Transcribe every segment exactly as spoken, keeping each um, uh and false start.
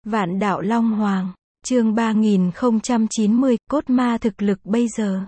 Vạn đạo Long Hoàng, chương ba nghìn không trăm chín mươi, cốt ma thực lực bây giờ.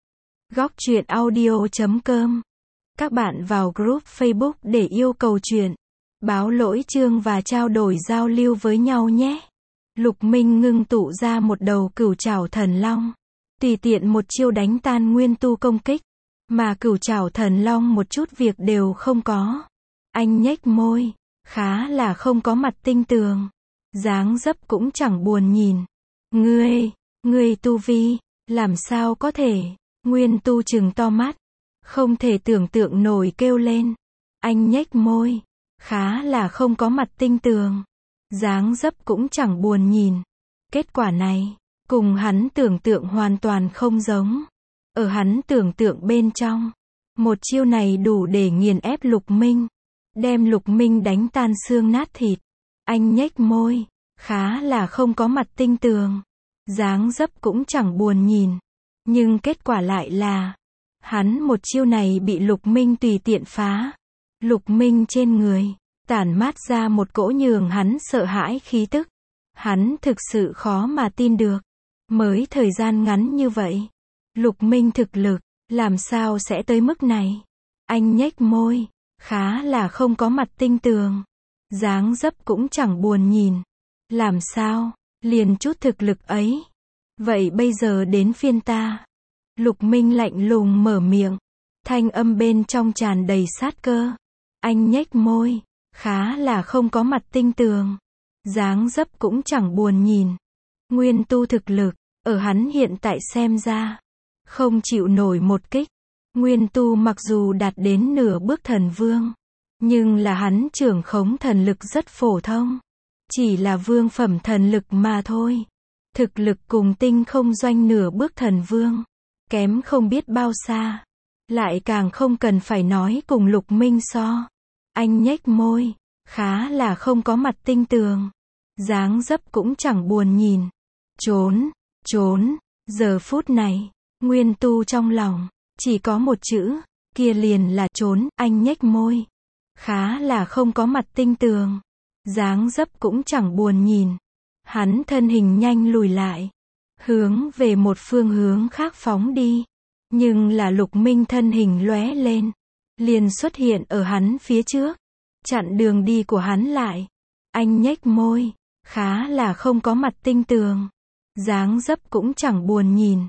Góc truyện audio chấm com. Các bạn vào group Facebook để yêu cầu truyện, báo lỗi chương và trao đổi giao lưu với nhau nhé. Lục Minh ngưng tụ ra một đầu cửu trảo thần long, tùy tiện một chiêu đánh tan nguyên tu công kích, mà cửu trảo thần long một chút việc đều không có. Anh nhếch môi, khá là không có mặt tinh tường, dáng dấp cũng chẳng buồn nhìn. Ngươi, ngươi tu vi, làm sao có thể? Nguyên tu trừng to mắt, không thể tưởng tượng nổi kêu lên. Anh nhếch môi, khá là không có mặt tinh tường, dáng dấp cũng chẳng buồn nhìn. Kết quả này, cùng hắn tưởng tượng hoàn toàn không giống. Ở hắn tưởng tượng bên trong, một chiêu này đủ để nghiền ép Lục Minh, đem Lục Minh đánh tan xương nát thịt. Anh nhếch môi, khá là không có mặt tinh tường, dáng dấp cũng chẳng buồn nhìn. Nhưng kết quả lại là, hắn một chiêu này bị Lục Minh tùy tiện phá. Lục Minh trên người, tản mát ra một cỗ nhường hắn sợ hãi khí tức. Hắn thực sự khó mà tin được. Mới thời gian ngắn như vậy, Lục Minh thực lực, làm sao sẽ tới mức này? Anh nhếch môi, khá là không có mặt tinh tường, dáng dấp cũng chẳng buồn nhìn. Làm sao? Liền chút thực lực ấy. Vậy bây giờ đến phiên ta. Lục Minh lạnh lùng mở miệng, thanh âm bên trong tràn đầy sát cơ. Anh nhếch môi, khá là không có mặt tinh tường, dáng dấp cũng chẳng buồn nhìn. Nguyên tu thực lực, ở hắn hiện tại xem ra, không chịu nổi một kích. Nguyên tu mặc dù đạt đến nửa bước thần vương, nhưng là hắn trưởng khống thần lực rất phổ thông. Chỉ là vương phẩm thần lực mà thôi. Thực lực cùng tinh không doanh nửa bước thần vương, kém không biết bao xa. Lại càng không cần phải nói cùng Lục Minh so. Anh nhếch môi, khá là không có mặt tinh tường, dáng dấp cũng chẳng buồn nhìn. Trốn, trốn, giờ phút này, Nguyên tu trong lòng, chỉ có một chữ, kia liền là trốn. Anh nhếch môi, khá là không có mặt tinh tường, dáng dấp cũng chẳng buồn nhìn. Hắn thân hình nhanh lùi lại, hướng về một phương hướng khác phóng đi. Nhưng là Lục Minh thân hình lóe lên, liền xuất hiện ở hắn phía trước, chặn đường đi của hắn lại. Anh nhếch môi, khá là không có mặt tinh tường, dáng dấp cũng chẳng buồn nhìn.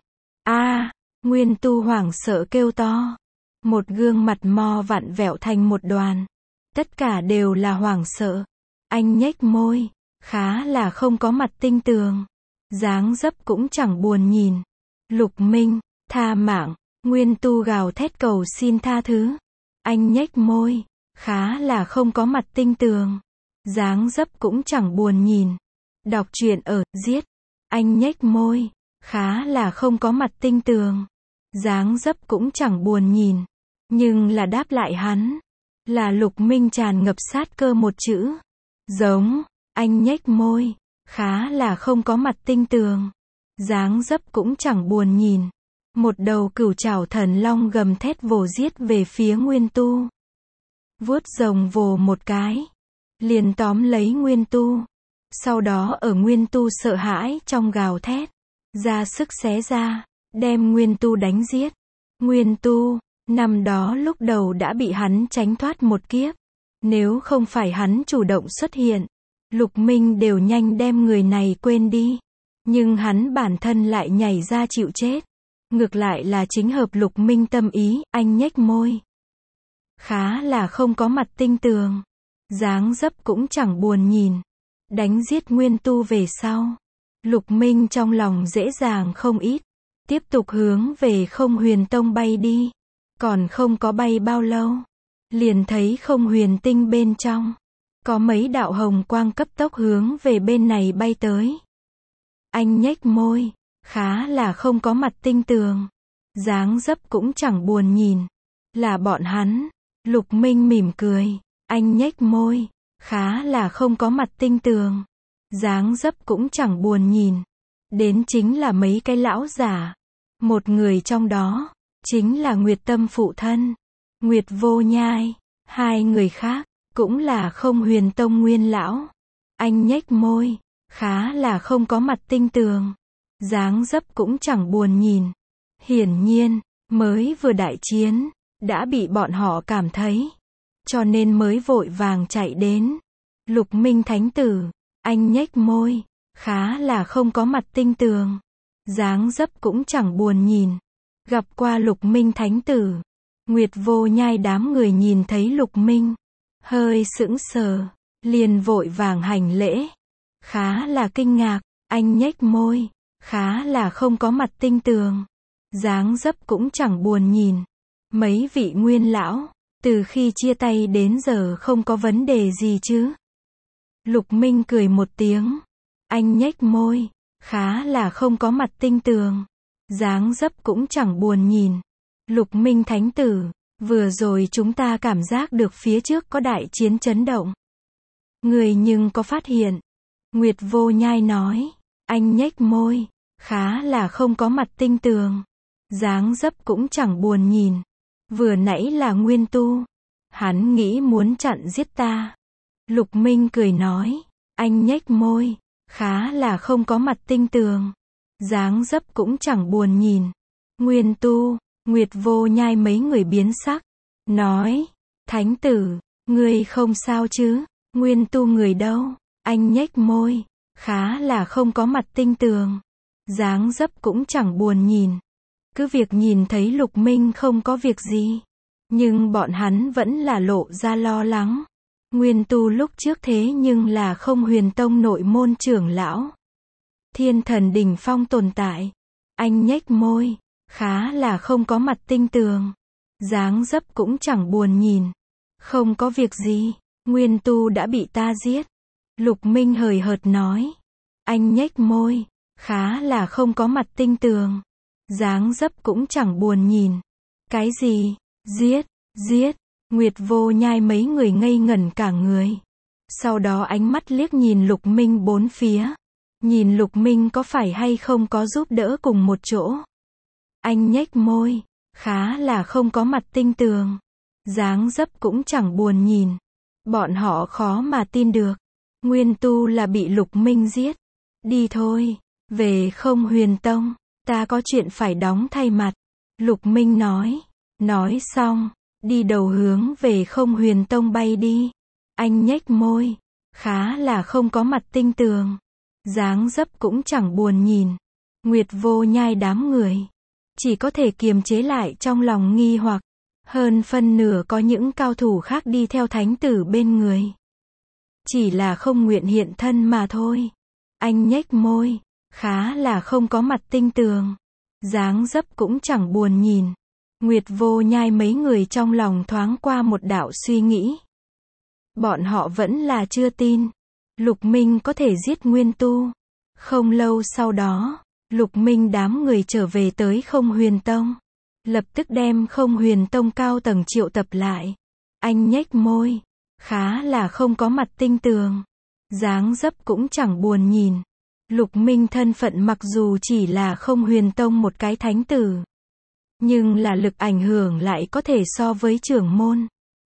A, Nguyên tu hoảng sợ kêu to, một gương mặt mo vặn vẹo thành một đoàn, tất cả đều là hoảng sợ. Anh nhếch môi, khá là không có mặt tinh tường, dáng dấp cũng chẳng buồn nhìn. Lục Minh, tha mạng. Nguyên tu gào thét cầu xin tha thứ. Anh nhếch môi, khá là không có mặt tinh tường, dáng dấp cũng chẳng buồn nhìn. Đọc truyện ở giết. Anh nhếch môi, khá là không có mặt tinh tường, dáng dấp cũng chẳng buồn nhìn. Nhưng là đáp lại hắn, là Lục Minh tràn ngập sát cơ một chữ. Giống. Anh nhếch môi, khá là không có mặt tinh tường, dáng dấp cũng chẳng buồn nhìn. Một đầu cửu trảo thần long gầm thét vồ giết về phía Nguyên tu. Vuốt rồng vồ một cái, liền tóm lấy Nguyên tu. Sau đó ở Nguyên tu sợ hãi trong gào thét, ra sức xé ra, đem Nguyên tu đánh giết. Nguyên tu, năm đó lúc đầu đã bị hắn tránh thoát một kiếp. Nếu không phải hắn chủ động xuất hiện, Lục Minh đều nhanh đem người này quên đi. Nhưng hắn bản thân lại nhảy ra chịu chết. Ngược lại là chính hợp Lục Minh tâm ý. Anh nhếch môi, khá là không có mặt tinh tường, dáng dấp cũng chẳng buồn nhìn. Đánh giết Nguyên tu về sau, Lục Minh trong lòng dễ dàng không ít. Tiếp tục hướng về Không Huyền Tông bay đi. Còn không có bay bao lâu, liền thấy Không Huyền Tinh bên trong, có mấy đạo hồng quang cấp tốc hướng về bên này bay tới. Anh nhếch môi, khá là không có mặt tinh tường, dáng dấp cũng chẳng buồn nhìn. Là bọn hắn. Lục Minh mỉm cười. Anh nhếch môi, khá là không có mặt tinh tường, dáng dấp cũng chẳng buồn nhìn. Đến chính là mấy cái lão giả. Một người trong đó, chính là Nguyệt Tâm phụ thân, Nguyệt Vô Nhai. Hai người khác, cũng là Không Huyền Tông nguyên lão. Anh nhếch môi, khá là không có mặt tinh tường. Dáng dấp cũng chẳng buồn nhìn. Hiển nhiên, mới vừa đại chiến, đã bị bọn họ cảm thấy. Cho nên mới vội vàng chạy đến. Lục Minh Thánh Tử, anh nhếch môi, khá là không có mặt tinh tường. Dáng dấp cũng chẳng buồn nhìn. Gặp qua Lục Minh Thánh Tử, Nguyệt Vô Nhai đám người nhìn thấy Lục Minh, hơi sững sờ, liền vội vàng hành lễ. Khá là kinh ngạc, anh nhếch môi, khá là không có mặt tinh tường. Dáng dấp cũng chẳng buồn nhìn. Mấy vị nguyên lão, từ khi chia tay đến giờ không có vấn đề gì chứ? Lục Minh cười một tiếng. Anh nhếch môi, khá là không có mặt tinh tường. Dáng dấp cũng chẳng buồn nhìn. Lục Minh Thánh Tử, vừa rồi chúng ta cảm giác được phía trước có đại chiến chấn động. Người nhưng có phát hiện? Nguyệt Vô Nhai nói. Anh nhếch môi, khá là không có mặt tinh tường. Dáng dấp cũng chẳng buồn nhìn. Vừa nãy là Nguyên Tu. Hắn nghĩ muốn chặn giết ta. Lục Minh cười nói. Anh nhếch môi, khá là không có mặt tinh tường. Dáng dấp cũng chẳng buồn nhìn. Nguyên Tu, Nguyệt Vô Nhai mấy người biến sắc. Nói. Thánh Tử, ngươi không sao chứ? Nguyên Tu người đâu? Anh nhếch môi, khá là không có mặt tinh tường. Dáng dấp cũng chẳng buồn nhìn. Cứ việc nhìn thấy Lục Minh không có việc gì. Nhưng bọn hắn vẫn là lộ ra lo lắng. Nguyên Tu lúc trước thế nhưng là Không Huyền Tông nội môn trưởng lão. Thiên thần đỉnh phong tồn tại. Anh nhếch môi, khá là không có mặt tinh tường. Dáng dấp cũng chẳng buồn nhìn. Không có việc gì, Nguyên Tu đã bị ta giết. Lục Minh hời hợt nói. Anh nhếch môi, khá là không có mặt tinh tường. Dáng dấp cũng chẳng buồn nhìn. Cái gì? Giết, giết. Nguyệt Vô Nhai mấy người ngây ngẩn cả người. Sau đó ánh mắt liếc nhìn Lục Minh bốn phía. Nhìn Lục Minh có phải hay không có giúp đỡ cùng một chỗ. Anh nhếch môi, khá là không có mặt tinh tường. Dáng dấp cũng chẳng buồn nhìn. Bọn họ khó mà tin được. Nguyên Tu là bị Lục Minh giết. Đi thôi, về Không Huyền Tông. Ta có chuyện phải đóng thay mặt. Lục Minh nói. Nói xong, đi đầu hướng về Không Huyền Tông bay đi. Anh nhếch môi, khá là không có mặt tinh tường. Dáng dấp cũng chẳng buồn nhìn. Nguyệt Vô Nhai đám người, chỉ có thể kiềm chế lại trong lòng nghi hoặc. Hơn phân nửa có những cao thủ khác đi theo Thánh Tử bên người. Chỉ là không nguyện hiện thân mà thôi. Anh nhếch môi, khá là không có mặt tinh tường. Dáng dấp cũng chẳng buồn nhìn. Nguyệt Vô Nhai mấy người trong lòng thoáng qua một đạo suy nghĩ. Bọn họ vẫn là chưa tin. Lục Minh có thể giết Nguyên Tu. Không lâu sau đó, Lục Minh đám người trở về tới Không Huyền Tông. Lập tức đem Không Huyền Tông cao tầng triệu tập lại. Anh nhếch môi, khá là không có mặt tinh tường. Dáng dấp cũng chẳng buồn nhìn. Lục Minh thân phận mặc dù chỉ là Không Huyền Tông một cái thánh tử. Nhưng là lực ảnh hưởng lại có thể so với trưởng môn.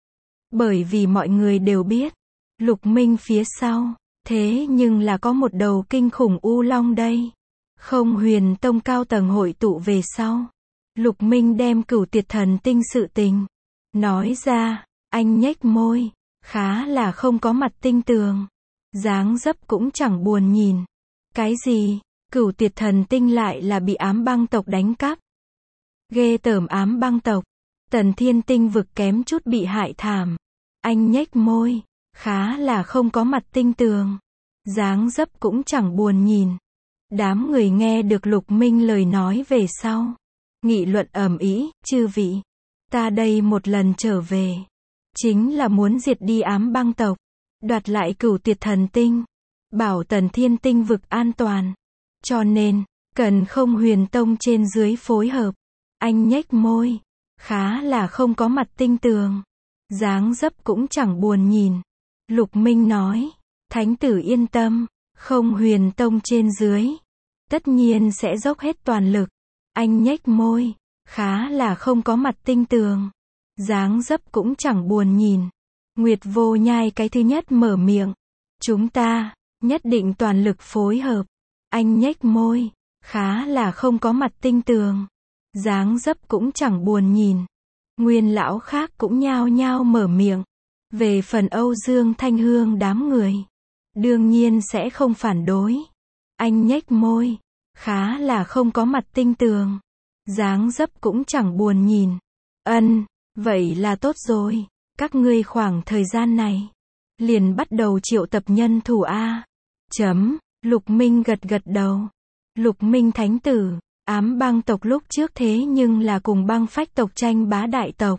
Bởi vì mọi người đều biết, Lục Minh phía sau, thế nhưng là có một đầu kinh khủng U Long đây. Không Huyền Tông cao tầng hội tụ về sau. Lục Minh đem Cửu Tiệt Thần Tinh sự tình nói ra. Anh nhếch môi, khá là không có mặt tinh tường. Dáng dấp cũng chẳng buồn nhìn. Cái gì? Cửu Tiệt Thần Tinh lại là bị Ám Băng tộc đánh cắp. Ghê tởm Ám Băng tộc. Tần Thiên Tinh vực kém chút bị hại thảm. Anh nhếch môi, khá là không có mặt tinh tường. Dáng dấp cũng chẳng buồn nhìn. Đám người nghe được Lục Minh lời nói về sau. Nghị luận ầm ĩ, chư vị. Ta đây một lần trở về. Chính là muốn diệt đi Ám Băng tộc. Đoạt lại Cửu Tiệt Thần Tinh. Bảo Tần Thiên Tinh vực an toàn. Cho nên, cần Không Huyền Tông trên dưới phối hợp. Anh nhếch môi, khá là không có mặt tinh tường. Dáng dấp cũng chẳng buồn nhìn. Lục Minh nói. Thánh tử yên tâm. Không Huyền Tông trên dưới. Tất nhiên sẽ dốc hết toàn lực. Anh nhếch môi, khá là không có mặt tinh tường. Dáng dấp cũng chẳng buồn nhìn. Nguyệt Vô Nhai cái thứ nhất mở miệng. Chúng ta, Nhất định toàn lực phối hợp. Anh nhếch môi. Khá là không có mặt tinh tường. Dáng dấp cũng chẳng buồn nhìn. Nguyên lão khác cũng nhao nhao mở miệng. Về phần Âu Dương Thanh Hương đám người, đương nhiên sẽ không phản đối. Anh nhếch môi. Khá là không có mặt tinh tường. Dáng dấp cũng chẳng buồn nhìn. Ân, vậy là tốt rồi. Các ngươi khoảng thời gian này liền bắt đầu triệu tập nhân thủ a. Chấm. Lục Minh gật gật đầu. Lục Minh thánh tử, ám băng tộc lúc trước thế nhưng là cùng băng phách tộc tranh bá đại tộc.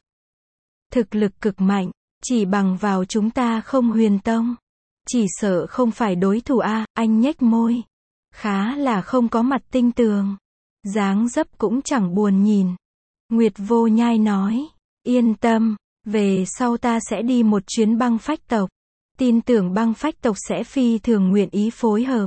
Thực lực cực mạnh, chỉ bằng vào chúng ta không huyền tông. Chỉ sợ không phải đối thủ a. Anh nhếch môi. Khá là không có mặt tinh tường. Dáng dấp cũng chẳng buồn nhìn. Nguyệt Vô Nhai nói. Yên tâm, về sau ta sẽ đi một chuyến băng phách tộc. Tin tưởng băng phách tộc sẽ phi thường nguyện ý phối hợp.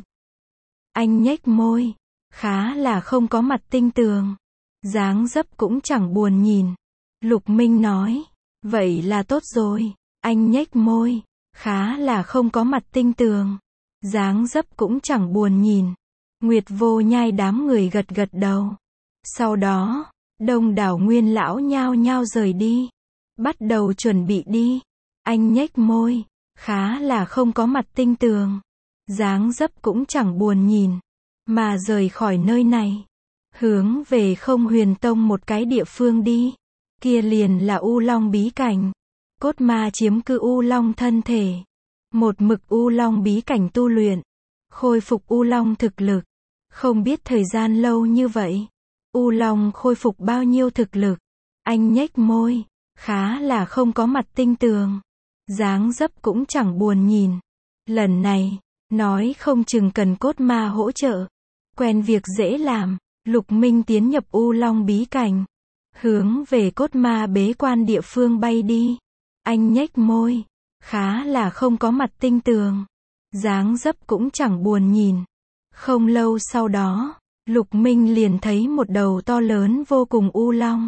Anh nhếch môi. Khá là không có mặt tinh tường. Dáng dấp cũng chẳng buồn nhìn. Lục Minh nói. Vậy là tốt rồi. Anh nhếch môi. Khá là không có mặt tinh tường. Dáng dấp cũng chẳng buồn nhìn. Nguyệt Vô Nhai đám người gật gật đầu. Sau đó, đông đảo nguyên lão nhao nhao rời đi. Bắt đầu chuẩn bị đi. Anh nhếch môi. Khá là không có mặt tinh tường. Dáng dấp cũng chẳng buồn nhìn. Mà rời khỏi nơi này. Hướng về không huyền tông một cái địa phương đi. Kia liền là U Long bí cảnh. Cốt ma chiếm cư U Long thân thể. Một mực U Long bí cảnh tu luyện. Khôi phục U Long thực lực. Không biết thời gian lâu như vậy. U Long khôi phục bao nhiêu thực lực. Anh nhếch môi. Khá là không có mặt tinh tường. Dáng dấp cũng chẳng buồn nhìn. Lần này, nói không chừng cần cốt ma hỗ trợ. Quen việc dễ làm. Lục Minh tiến nhập U Long bí cảnh. Hướng về cốt ma bế quan địa phương bay đi. Anh nhếch môi. Khá là không có mặt tinh tường. Dáng dấp cũng chẳng buồn nhìn. Không lâu sau đó, Lục Minh liền thấy một đầu to lớn vô cùng U Long.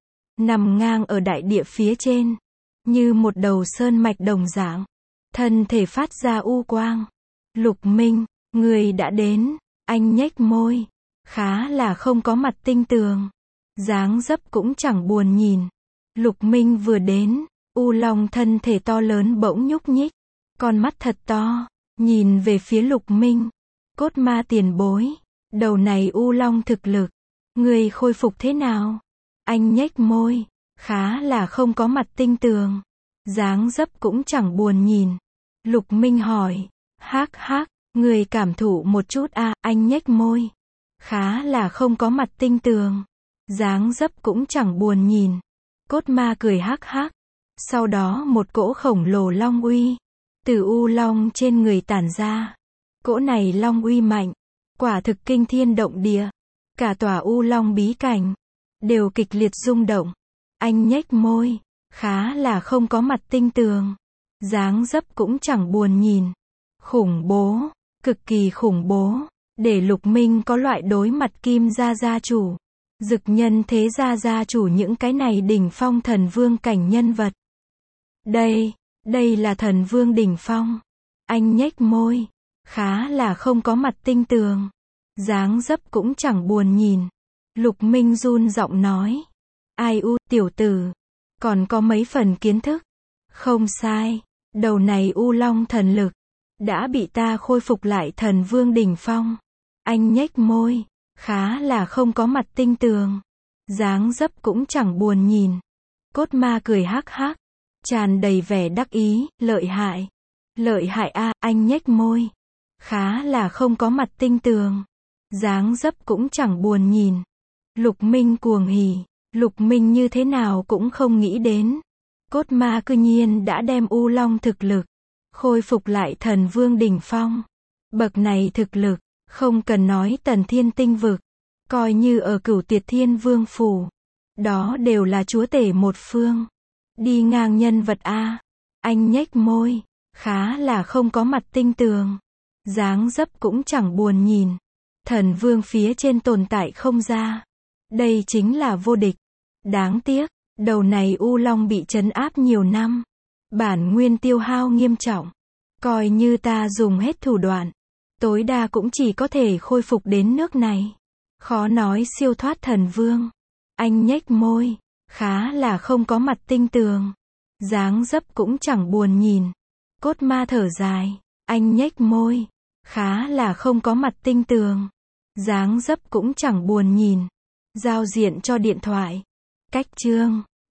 Nằm ngang ở đại địa phía trên. Như một đầu sơn mạch đồng dạng. Thân thể phát ra U quang. Lục Minh, người đã đến. Anh nhếch môi. Khá là không có mặt tinh tường. Dáng dấp cũng chẳng buồn nhìn. Lục Minh vừa đến. U Long thân thể to lớn bỗng nhúc nhích. Con mắt thật to. Nhìn về phía Lục Minh. Cốt ma tiền bối. Đầu này U Long thực lực. Người khôi phục thế nào? Anh nhếch môi. Khá là không có mặt tinh tường. Dáng dấp cũng chẳng buồn nhìn. Lục Minh hỏi. Hắc hắc. Người cảm thụ một chút a. Anh nhếch môi. Khá là không có mặt tinh tường. Dáng dấp cũng chẳng buồn nhìn. Cốt ma cười hắc hắc. Sau đó một cỗ khổng lồ long uy. Từ U Long trên người tản ra. Cỗ này long uy mạnh. Quả thực kinh thiên động địa. Cả tòa U Long bí cảnh. Đều kịch liệt rung động. Anh nhếch môi. Khá là không có mặt tinh tường. Dáng dấp cũng chẳng buồn nhìn. Khủng bố. Cực kỳ khủng bố. Để Lục Minh có loại đối mặt Kim gia gia chủ. Dực Nhân thế gia gia chủ những cái này đỉnh phong thần vương cảnh nhân vật. Đây, đây là thần vương đỉnh phong. Anh nhếch môi. Khá là không có mặt tinh tường. Dáng dấp cũng chẳng buồn nhìn. Lục Minh run giọng nói. Ai u, tiểu tử. Còn có mấy phần kiến thức. Không sai. Đầu này U Long thần lực. Đã bị ta khôi phục lại thần vương đỉnh phong. Anh nhếch môi. Khá là không có mặt tinh tường. Dáng dấp cũng chẳng buồn nhìn. Cốt ma cười hắc hắc. Tràn đầy vẻ đắc ý, lợi hại. Lợi hại a. Anh nhếch môi. Khá là không có mặt tinh tường. Dáng dấp cũng chẳng buồn nhìn. Lục Minh cuồng hỉ. Lục Minh như thế nào cũng không nghĩ đến. Cốt ma cư nhiên đã đem U Long thực lực. Khôi phục lại thần vương đỉnh phong. Bậc này thực lực. Không cần nói tần thiên tinh vực. Coi như ở Cửu Tuyệt Thiên Vương phủ. Đó đều là chúa tể một phương. Đi ngang nhân vật a. Anh nhếch môi. Khá là không có mặt tinh tường. Dáng dấp cũng chẳng buồn nhìn. Thần vương phía trên tồn tại không ra. Đây chính là vô địch. Đáng tiếc, đầu này U Long bị trấn áp nhiều năm. Bản nguyên tiêu hao nghiêm trọng. Coi như ta dùng hết thủ đoạn. Tối đa cũng chỉ có thể khôi phục đến nước này. Khó nói siêu thoát thần vương. Anh nhếch môi. Khá là không có mặt tinh tường. Dáng dấp cũng chẳng buồn nhìn. Cốt ma thở dài. Anh nhếch môi. Khá là không có mặt tinh tường. Dáng dấp cũng chẳng buồn nhìn. Giao diện cho điện thoại. Cách chương.